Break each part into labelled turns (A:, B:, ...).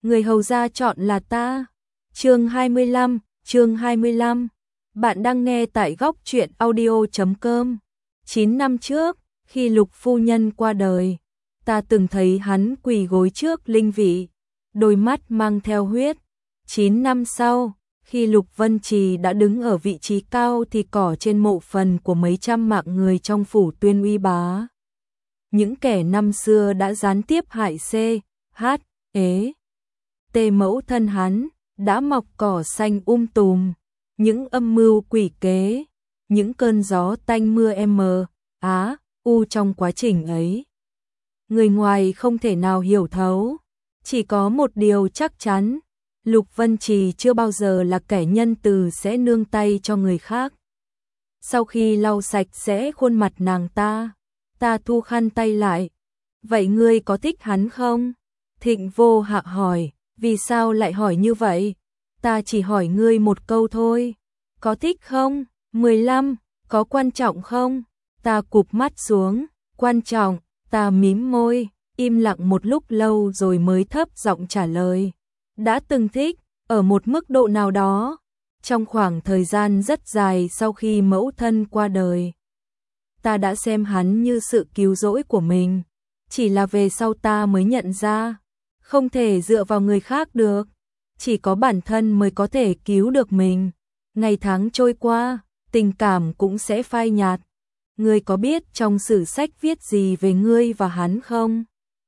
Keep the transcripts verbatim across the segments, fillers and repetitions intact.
A: người hầu gia chọn là ta. Chương hai mươi lăm, chương hai mươi lăm. Bạn đang nghe tại góc truyện audio chấm com. chín năm trước, khi Lục phu nhân qua đời, ta từng thấy hắn quỳ gối trước linh vị, đôi mắt mang theo huyết. chín năm sau, khi Lục Vân Trì đã đứng ở vị trí cao thì cỏ trên mộ phần của mấy trăm mạng người trong phủ Tuyên Uy Bá. Những kẻ năm xưa đã gián tiếp hại C, H, ế, T mẫu thân hắn, đã mọc cỏ xanh um tùm, những âm mưu quỷ kế, những cơn gió tanh mưa m, á, u trong quá trình ấy. Người ngoài không thể nào hiểu thấu, chỉ có một điều chắc chắn, Lục Vân Trì chưa bao giờ là kẻ nhân từ sẽ nương tay cho người khác. Sau khi lau sạch sẽ khuôn mặt nàng ta, ta thu khăn tay lại. Vậy ngươi có thích hắn không? Thịnh Vô Hạ hỏi, vì sao lại hỏi như vậy? Ta chỉ hỏi ngươi một câu thôi. Có thích không? mười lăm, có quan trọng không? Ta cụp mắt xuống, quan trọng, ta mím môi, im lặng một lúc lâu rồi mới thấp giọng trả lời. Đã từng thích, ở một mức độ nào đó, trong khoảng thời gian rất dài sau khi mẫu thân qua đời. Ta đã xem hắn như sự cứu rỗi của mình, chỉ là về sau ta mới nhận ra, không thể dựa vào người khác được, chỉ có bản thân mới có thể cứu được mình. Ngày tháng trôi qua, tình cảm cũng sẽ phai nhạt. Ngươi có biết trong sử sách viết gì về ngươi và hắn không?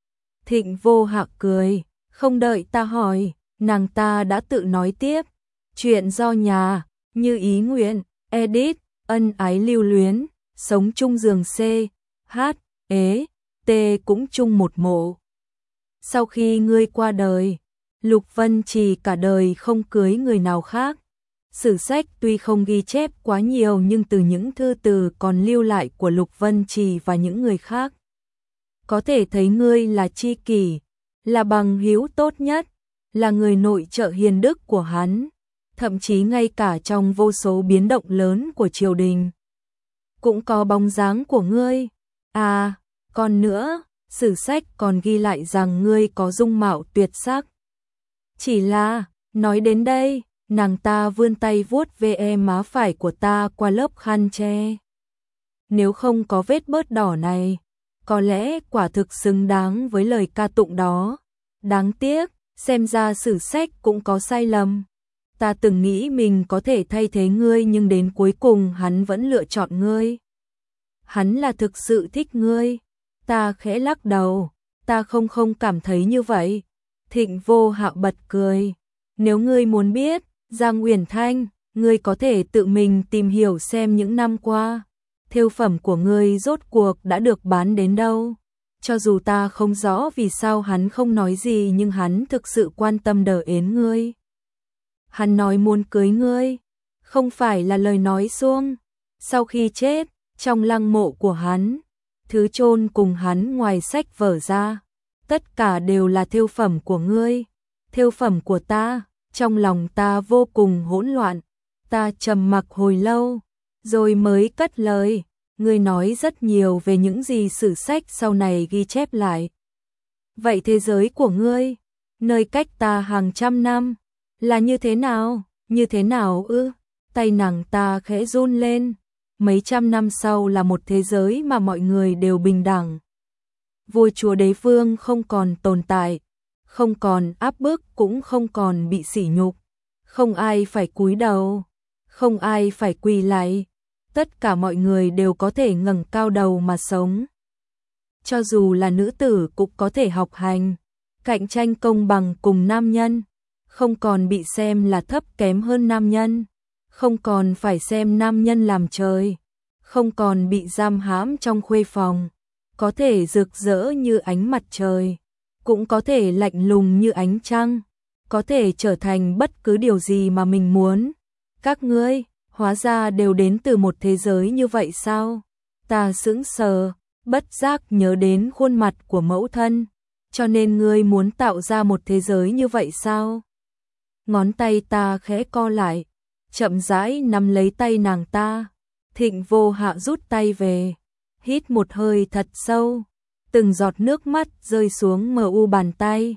A: Thịnh Vô Hạ cười, không đợi ta hỏi, nàng ta đã tự nói tiếp. Chuyện do nhà, như ý nguyện, edit, ân ái lưu luyến, sống chung giường C, H, ế, T cũng chung một mộ. Sau khi ngươi qua đời, Lục Vân Trì cả đời không cưới người nào khác. Sử sách tuy không ghi chép quá nhiều nhưng từ những thư từ còn lưu lại của Lục Vân Trì và những người khác, có thể thấy ngươi là tri kỷ, là bằng hữu tốt nhất, là người nội trợ hiền đức của hắn, thậm chí ngay cả trong vô số biến động lớn của triều đình cũng có bóng dáng của ngươi. À, còn nữa, sử sách còn ghi lại rằng ngươi có dung mạo tuyệt sắc. Chỉ là, nói đến đây, nàng ta vươn tay vuốt ve má phải của ta qua lớp khăn che. Nếu không có vết bớt đỏ này, có lẽ quả thực xứng đáng với lời ca tụng đó. Đáng tiếc, xem ra sử sách cũng có sai lầm. Ta từng nghĩ mình có thể thay thế ngươi nhưng đến cuối cùng hắn vẫn lựa chọn ngươi. Hắn là thực sự thích ngươi. Ta khẽ lắc đầu, ta không không cảm thấy như vậy. Thịnh Vô Hạ bật cười. Nếu ngươi muốn biết, Giang Uyển Thanh, ngươi có thể tự mình tìm hiểu xem những năm qua, thêu phẩm của ngươi rốt cuộc đã được bán đến đâu. Cho dù ta không rõ vì sao hắn không nói gì nhưng hắn thực sự quan tâm đờ ến ngươi. Hắn nói muốn cưới ngươi, không phải là lời nói suông. Sau khi chết, trong lăng mộ của hắn, thứ chôn cùng hắn ngoài sách vở ra, tất cả đều là thêu phẩm của ngươi, thêu phẩm của ta. Trong lòng ta vô cùng hỗn loạn, ta trầm mặc hồi lâu, rồi mới cất lời, ngươi nói rất nhiều về những gì sử sách sau này ghi chép lại. Vậy thế giới của ngươi, nơi cách ta hàng trăm năm, là như thế nào, như thế nào ư? Tay nàng ta khẽ run lên, mấy trăm năm sau là một thế giới mà mọi người đều bình đẳng. Vua chúa đế vương không còn tồn tại, không còn áp bức cũng không còn bị sỉ nhục, không ai phải cúi đầu, không ai phải quỳ lạy, tất cả mọi người đều có thể ngẩng cao đầu mà sống. Cho dù là nữ tử cũng có thể học hành, cạnh tranh công bằng cùng nam nhân, không còn bị xem là thấp kém hơn nam nhân, không còn phải xem nam nhân làm trời, không còn bị giam hãm trong khuê phòng, có thể rực rỡ như ánh mặt trời, cũng có thể lạnh lùng như ánh trăng, có thể trở thành bất cứ điều gì mà mình muốn. Các ngươi, hóa ra đều đến từ một thế giới như vậy sao? Ta sững sờ, bất giác nhớ đến khuôn mặt của mẫu thân, cho nên ngươi muốn tạo ra một thế giới như vậy sao? Ngón tay ta khẽ co lại, chậm rãi nắm lấy tay nàng ta. Thịnh Vô Hạ rút tay về, hít một hơi thật sâu. Từng giọt nước mắt rơi xuống mờ u bàn tay,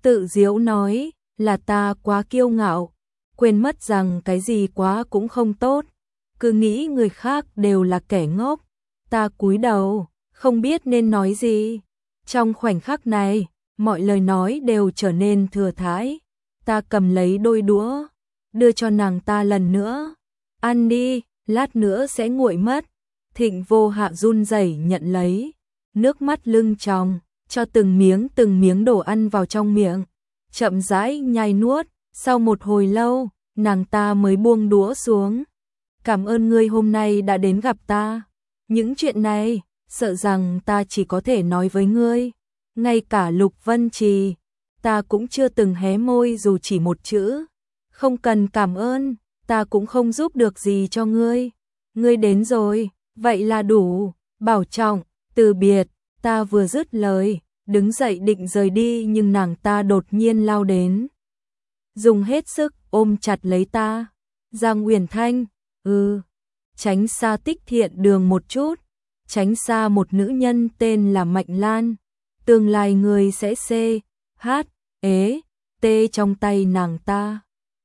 A: Tự giễu nói, là ta quá kiêu ngạo, quên mất rằng cái gì quá cũng không tốt, cứ nghĩ người khác đều là kẻ ngốc. Ta cúi đầu, không biết nên nói gì. Trong khoảnh khắc này, mọi lời nói đều trở nên thừa thãi. Ta cầm lấy đôi đũa, đưa cho nàng ta lần nữa. Ăn đi, lát nữa sẽ nguội mất. Thịnh Vô Hạ run rẩy nhận lấy, nước mắt lưng tròng, cho từng miếng từng miếng đồ ăn vào trong miệng, chậm rãi nhai nuốt. Sau một hồi lâu, nàng ta mới buông đũa xuống. Cảm ơn ngươi hôm nay đã đến gặp ta. Những chuyện này, sợ rằng ta chỉ có thể nói với ngươi. Ngay cả Lục Vân Trì, ta cũng chưa từng hé môi dù chỉ một chữ. Không cần cảm ơn, ta cũng không giúp được gì cho ngươi. Ngươi đến rồi, vậy là đủ. Bảo trọng, từ biệt. Ta vừa dứt lời, đứng dậy định rời đi nhưng nàng ta đột nhiên lao đến, dùng hết sức ôm chặt lấy ta. Giang Uyển Thanh, ừ, tránh xa Tích Thiện Đường một chút, tránh xa một nữ nhân tên là Mạnh Lan, tương lai người sẽ xê, hát, ế, tê trong tay nàng ta.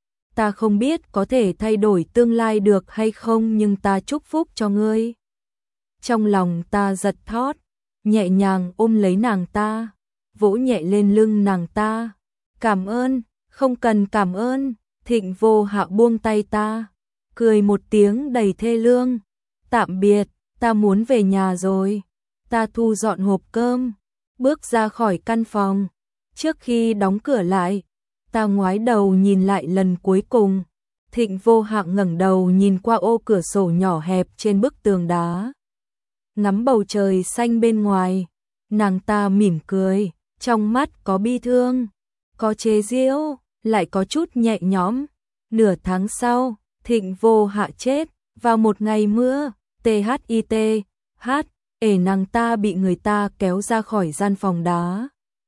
A: Ta không biết có thể thay đổi tương lai được hay không nhưng ta chúc phúc cho ngươi. Trong lòng ta giật thót, nhẹ nhàng ôm lấy nàng ta, vỗ nhẹ lên lưng nàng ta. Cảm ơn, không cần cảm ơn. Thịnh Vô Hạ buông tay ta, cười một tiếng đầy thê lương. Tạm biệt, ta muốn về nhà rồi. Ta thu dọn hộp cơm, bước ra khỏi căn phòng. Trước khi đóng cửa lại, ta ngoái đầu nhìn lại lần cuối cùng. Thịnh Vô Hạ ngẩng đầu nhìn qua ô cửa sổ nhỏ hẹp trên bức tường đá, ngắm bầu trời xanh bên ngoài. Nàng ta mỉm cười, trong mắt có bi thương, có chế giễu, lại có chút nhẹ nhõm. Nửa tháng sau, Thịnh Vô Hạ chết vào một ngày mưa. tê hát i tê, hát, ể nàng ta bị người ta kéo ra khỏi gian phòng đá,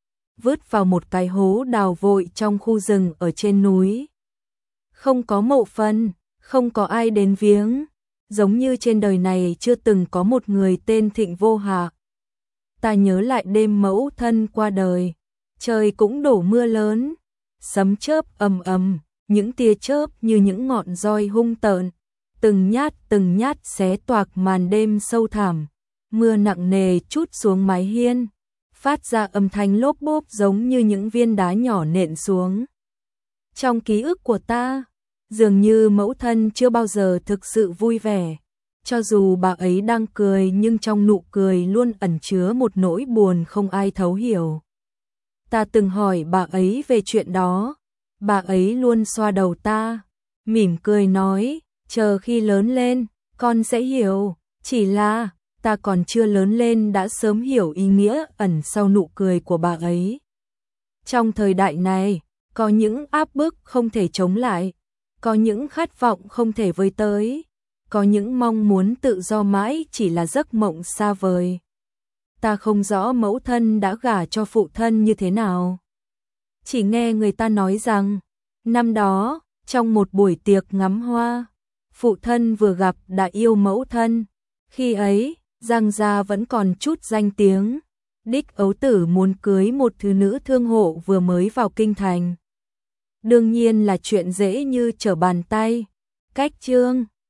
A: vứt vào một cái hố đào vội trong khu rừng ở trên núi. Không có mộ phần, không có ai đến viếng, giống như trên đời này chưa từng có một người tên Thịnh Vô Hạ. Ta nhớ lại đêm mẫu thân qua đời, trời cũng đổ mưa lớn, sấm chớp ầm ầm, những tia chớp như những ngọn roi hung tợn, từng nhát từng nhát xé toạc màn đêm sâu thẳm. Mưa nặng nề trút xuống mái hiên, phát ra âm thanh lốp bốp giống như những viên đá nhỏ nện xuống. Trong ký ức của ta, dường như mẫu thân chưa bao giờ thực sự vui vẻ. Cho dù bà ấy đang cười nhưng trong nụ cười luôn ẩn chứa một nỗi buồn không ai thấu hiểu. Ta từng hỏi bà ấy về chuyện đó, bà ấy luôn xoa đầu ta, mỉm cười nói, chờ khi lớn lên, con sẽ hiểu. Chỉ là, ta còn chưa lớn lên đã sớm hiểu ý nghĩa ẩn sau nụ cười của bà ấy. Trong thời đại này, có những áp bức không thể chống lại, có những khát vọng không thể với tới, có những mong muốn tự do mãi chỉ là giấc mộng xa vời. Ta không rõ mẫu thân đã gả cho phụ thân như thế nào. Chỉ nghe người ta nói rằng, năm đó, trong một buổi tiệc ngắm hoa, phụ thân vừa gặp đã yêu mẫu thân. Khi ấy, Giang gia vẫn còn chút danh tiếng. Đích ấu tử muốn cưới một thứ nữ thương hộ vừa mới vào kinh thành. Đương nhiên là chuyện dễ như trở bàn tay. Cách chương